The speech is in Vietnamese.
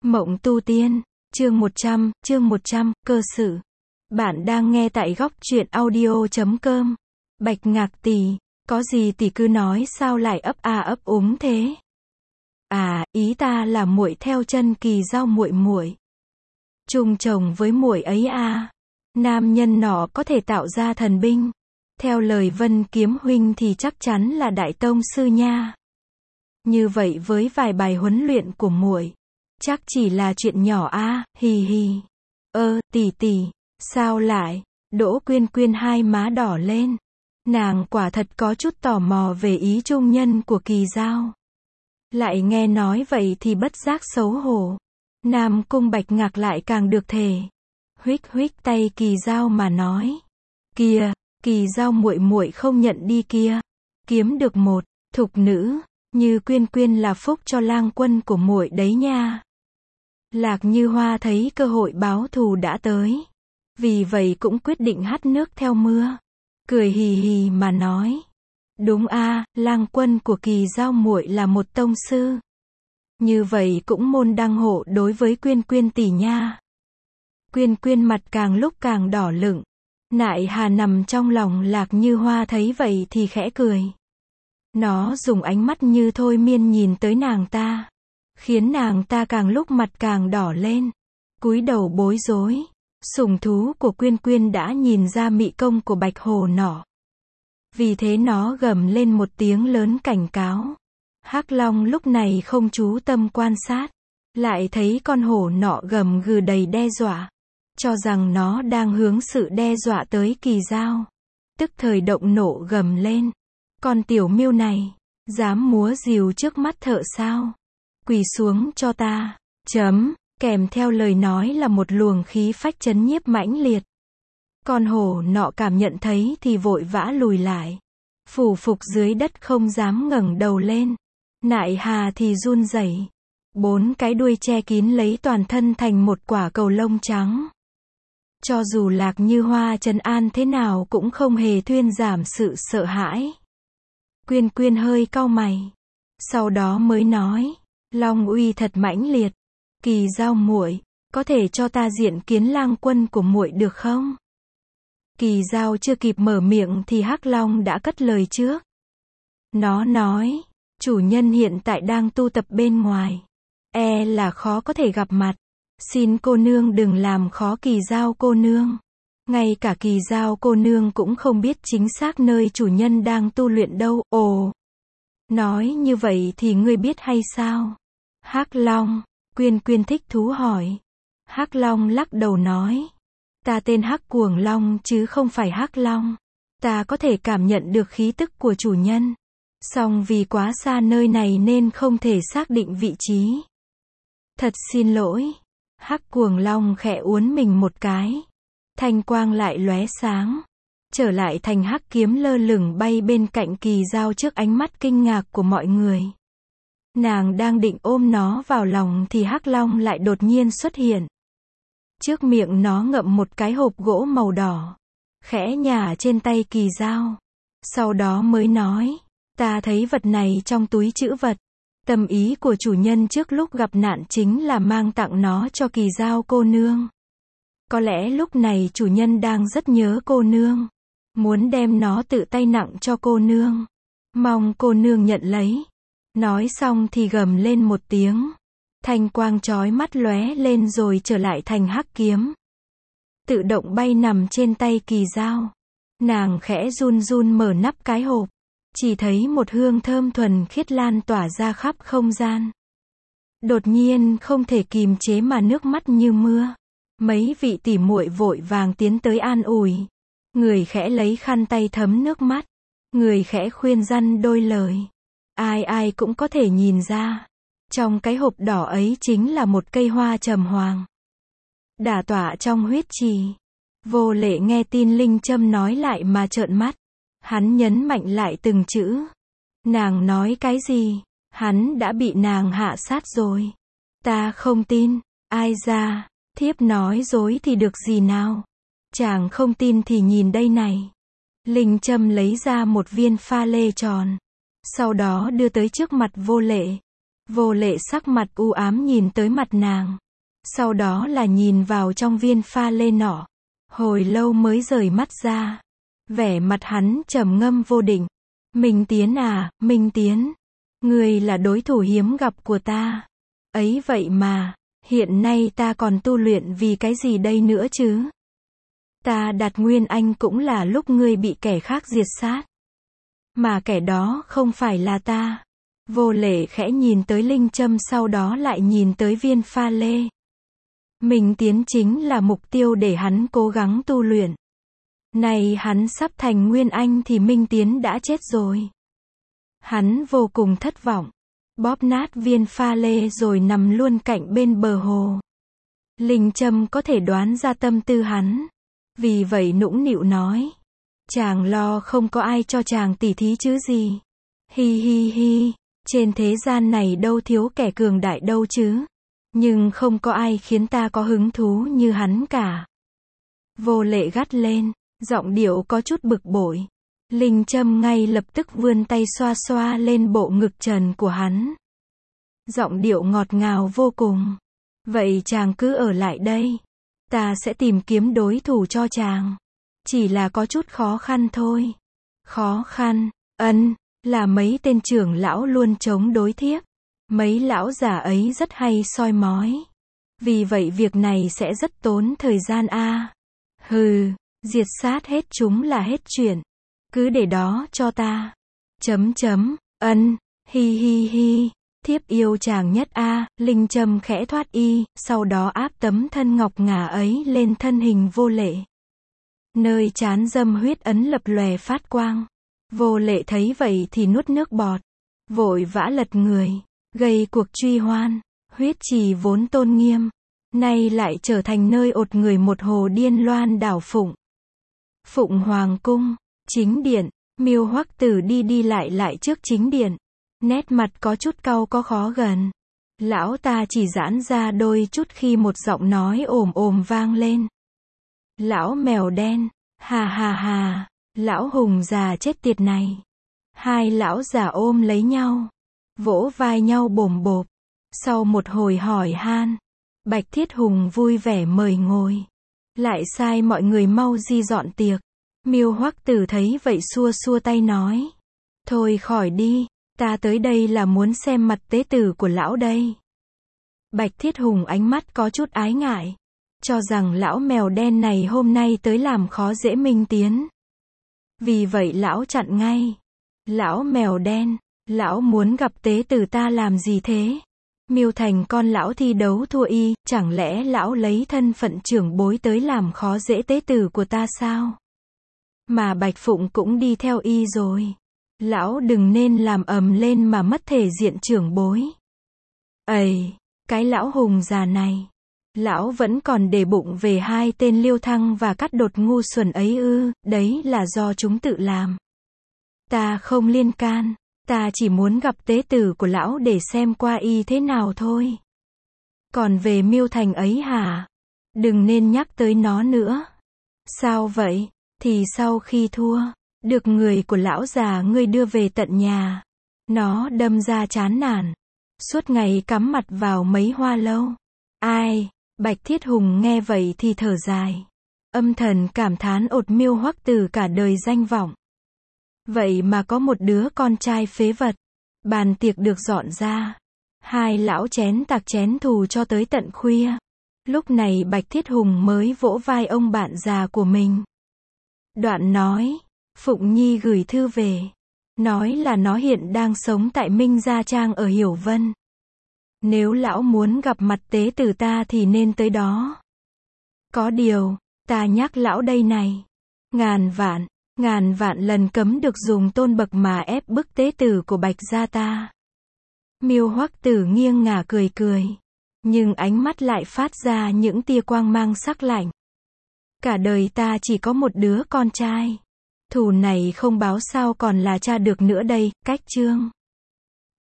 Mộng tu tiên, chương 100, cơ sự. Bạn đang nghe tại góc truyện audio.com. Bạch Ngạc tỷ, có gì tỷ cứ nói, sao lại ấp a ấp úng thế? À, ý ta là muội theo chân Kỳ Dao muội. Chung chồng với muội ấy à? Nam nhân nọ có thể tạo ra thần binh. Theo lời Vân Kiếm huynh thì chắc chắn là đại tông sư nha. Như vậy với vài bài huấn luyện của muội, chắc chỉ là chuyện nhỏ a, hì hì. Tỷ, sao lại? Đỗ Quyên Quyên hai má đỏ lên. Nàng quả thật có chút tò mò về ý trung nhân của Kỳ Dao. Lại nghe nói vậy thì bất giác xấu hổ. Nam Cung Bạch Ngạc lại càng được thể. Huých tay Kỳ Dao mà nói. Kìa, Kỳ Dao muội không nhận đi kia. Kiếm được một thục nữ như Quyên Quyên là phúc cho lang quân của muội đấy nha. Lạc Như Hoa thấy cơ hội báo thù đã tới, vì vậy cũng quyết định hắt nước theo mưa. Cười hì hì mà nói. Đúng a, lang quân của Kỳ Dao muội là một tông sư. Như vậy cũng môn đăng hộ đối với Quyên Quyên tỷ nha. Quyên Quyên mặt càng lúc càng đỏ lựng. Nại hà nằm trong lòng Lạc Như Hoa thấy vậy thì khẽ cười. Nó dùng ánh mắt như thôi miên nhìn tới nàng ta, khiến nàng ta càng lúc mặt càng đỏ lên, cúi đầu bối rối. Sủng thú của Quyên Quyên đã nhìn ra mị công của bạch hổ nọ, vì thế nó gầm lên một tiếng lớn cảnh cáo. Hắc Long lúc này không chú tâm quan sát, lại thấy con hổ nọ gầm gừ đầy đe dọa, cho rằng nó đang hướng sự đe dọa tới Kỳ Dao. Tức thời động nộ gầm lên. Con tiểu miêu này, dám múa rìu trước mắt thợ sao? Quỳ xuống cho ta. Kèm theo lời nói là một luồng khí phách chấn nhiếp mãnh liệt. Con hổ nọ cảm nhận thấy thì vội vã lùi lại, phủ phục dưới đất không dám ngẩng đầu lên. Nại hà thì run rẩy, bốn cái đuôi che kín lấy toàn thân thành một quả cầu lông trắng. Cho dù Lạc Như Hoa trấn an thế nào cũng không hề thuyên giảm sự sợ hãi. Quyên Quyên hơi cau mày, sau đó mới nói, long uy thật mãnh liệt. Kỳ Dao muội, có thể cho ta diện kiến lang quân của muội được không? Kỳ Dao chưa kịp mở miệng thì Hắc Long đã cất lời trước. Nó nói, chủ nhân hiện tại đang tu tập bên ngoài, là khó có thể gặp mặt. Xin cô nương đừng làm khó Kỳ Dao cô nương. Ngay cả Kỳ Dao cô nương cũng không biết chính xác nơi chủ nhân đang tu luyện đâu. Ồ, nói như vậy thì ngươi biết hay sao? Hắc Long, Quyên Quyên thích thú hỏi. Hắc Long lắc đầu nói, ta tên Hắc Cuồng Long chứ không phải Hắc Long. Ta có thể cảm nhận được khí tức của chủ nhân, song vì quá xa nơi này nên không thể xác định vị trí. Thật xin lỗi. Hắc Cuồng Long khẽ uốn mình một cái, thanh quang lại lóe sáng, trở lại thành hắc kiếm lơ lửng bay bên cạnh Kỳ Dao trước ánh mắt kinh ngạc của mọi người. Nàng đang định ôm nó vào lòng thì Hắc Long lại đột nhiên xuất hiện. Trước miệng nó ngậm một cái hộp gỗ màu đỏ, khẽ nhả trên tay Kỳ Dao. Sau đó mới nói, ta thấy vật này trong túi trữ vật. Tâm ý của chủ nhân trước lúc gặp nạn chính là mang tặng nó cho Kỳ Dao cô nương. Có lẽ lúc này chủ nhân đang rất nhớ cô nương, muốn đem nó tự tay nặng cho cô nương. Mong cô nương nhận lấy. Nói xong thì gầm lên một tiếng. Thanh quang chói mắt lóe lên rồi trở lại thành hắc kiếm, tự động bay nằm trên tay Kỳ Dao. Nàng khẽ run run mở nắp cái hộp, chỉ thấy một hương thơm thuần khiết lan tỏa ra khắp không gian. Đột nhiên không thể kìm chế mà nước mắt như mưa. Mấy vị tỷ muội vội vàng tiến tới an ủi. Người khẽ lấy khăn tay thấm nước mắt, người khẽ khuyên răn đôi lời. Ai cũng có thể nhìn ra, trong cái hộp đỏ ấy chính là một cây hoa trầm hoàng, đả tọa trong huyết trì. Vô Lệ nghe tin Linh Châm nói lại mà trợn mắt. Hắn nhấn mạnh lại từng chữ. Nàng nói cái gì? Hắn đã bị nàng hạ sát rồi. Ta không tin. Ai ra? Thiếp nói dối thì được gì nào? Chàng không tin thì nhìn đây này. Linh Châm lấy ra một viên pha lê tròn, sau đó đưa tới trước mặt Vô Lệ. Vô Lệ sắc mặt u ám nhìn tới mặt nàng. Sau đó là nhìn vào trong viên pha lê nọ. Hồi lâu mới rời mắt ra. Vẻ mặt hắn trầm ngâm vô định. Minh Tiến à, Minh Tiến. Ngươi là đối thủ hiếm gặp của ta. Ấy vậy mà, hiện nay ta còn tu luyện vì cái gì đây nữa chứ? Ta đặt Nguyên Anh cũng là lúc ngươi bị kẻ khác diệt sát. Mà kẻ đó không phải là ta. Vô Lệ khẽ nhìn tới linh châm sau đó lại nhìn tới viên pha lê. Minh Tiến chính là mục tiêu để hắn cố gắng tu luyện. Này hắn sắp thành Nguyên Anh thì Minh Tiến đã chết rồi. Hắn vô cùng thất vọng. Bóp nát viên pha lê rồi nằm luôn cạnh bên bờ hồ. Linh châm có thể đoán ra tâm tư hắn. Vì vậy nũng nịu nói. Chàng lo không có ai cho chàng tỉ thí chứ gì. Hi hi hi. Trên thế gian này đâu thiếu kẻ cường đại đâu chứ. Nhưng không có ai khiến ta có hứng thú như hắn cả. Vô Lệ gắt lên. Giọng điệu có chút bực bội. Linh châm ngay lập tức vươn tay xoa xoa lên bộ ngực trần của hắn. Giọng điệu ngọt ngào vô cùng. Vậy chàng cứ ở lại đây. Ta sẽ tìm kiếm đối thủ cho chàng. Chỉ là có chút khó khăn thôi. Khó khăn, là mấy tên trưởng lão luôn chống đối thiếp. Mấy lão già ấy rất hay soi mói. Vì vậy việc này sẽ rất tốn thời gian a. Hừ, diệt sát hết chúng là hết chuyện. Cứ để đó cho ta. Hi hi hi. Thiếp yêu chàng nhất a. Linh châm khẽ thoát y, sau đó áp tấm thân ngọc ngà ấy lên thân hình Vô Lệ. Nơi trán dâm huyết ấn lập lòe phát quang. Vô Lệ thấy vậy thì nuốt nước bọt. Vội vã lật người. Gây cuộc truy hoan. Huyết trì vốn tôn nghiêm. Nay lại trở thành nơi ột người một hồ điên loan đảo Phụng. Phụng Hoàng Cung. Chính điện. Miêu Hoắc Tử đi đi lại trước chính điện. Nét mặt có chút cau có khó gần. Lão ta chỉ giãn ra đôi chút khi một giọng nói ồm ồm vang lên. Lão mèo đen. Hà hà hà. Lão hùng già chết tiệt này. Hai lão già ôm lấy nhau. Vỗ vai nhau bồm bộp. Sau một hồi hỏi han. Bạch Thiết Hùng vui vẻ mời ngồi. Lại sai mọi người mau di dọn tiệc. Miêu Hoắc Tử thấy vậy xua xua tay nói. Thôi khỏi đi. Ta tới đây là muốn xem mặt tế tử của lão đây. Bạch Thiết Hùng ánh mắt có chút ái ngại. Cho rằng lão mèo đen này hôm nay tới làm khó dễ Minh Tiến. Vì vậy lão chặn ngay. Lão mèo đen, lão muốn gặp tế tử ta làm gì thế? Miêu Thành con lão thi đấu thua y, chẳng lẽ lão lấy thân phận trưởng bối tới làm khó dễ tế tử của ta sao? Mà Bạch Phụng cũng đi theo y rồi. Lão đừng nên làm ầm lên mà mất thể diện trưởng bối. Ầy, cái lão hùng già này. Lão vẫn còn để bụng về hai tên Liêu Thăng và Cát Đột ngu xuẩn ấy ư, đấy là do chúng tự làm. Ta không liên can, ta chỉ muốn gặp tế tử của lão để xem qua y thế nào thôi. Còn về Miêu Thành ấy hả? Đừng nên nhắc tới nó nữa. Sao vậy? Thì sau khi thua, được người của lão già ngươi đưa về tận nhà. Nó đâm ra chán nản. Suốt ngày cắm mặt vào mấy hoa lâu. Ai? Bạch Thiết Hùng nghe vậy thì thở dài. Âm thầm cảm thán ột Miêu Hoắc Tử cả đời danh vọng. Vậy mà có một đứa con trai phế vật. Bàn tiệc được dọn ra. Hai lão chén tạc chén thù cho tới tận khuya. Lúc này Bạch Thiết Hùng mới vỗ vai ông bạn già của mình. Đoạn nói, Phụng Nhi gửi thư về. Nói là nó hiện đang sống tại Minh Gia Trang ở Hiểu Vân. Nếu lão muốn gặp mặt tế tử ta thì nên tới đó. Có điều, ta nhắc lão đây này. Ngàn vạn lần cấm được dùng tôn bậc mà ép bức tế tử của Bạch gia ta. Miêu Hoắc Tử nghiêng ngả cười cười. Nhưng ánh mắt lại phát ra những tia quang mang sắc lạnh. Cả đời ta chỉ có một đứa con trai. Thù này không báo sao còn là cha được nữa đây, cách chương.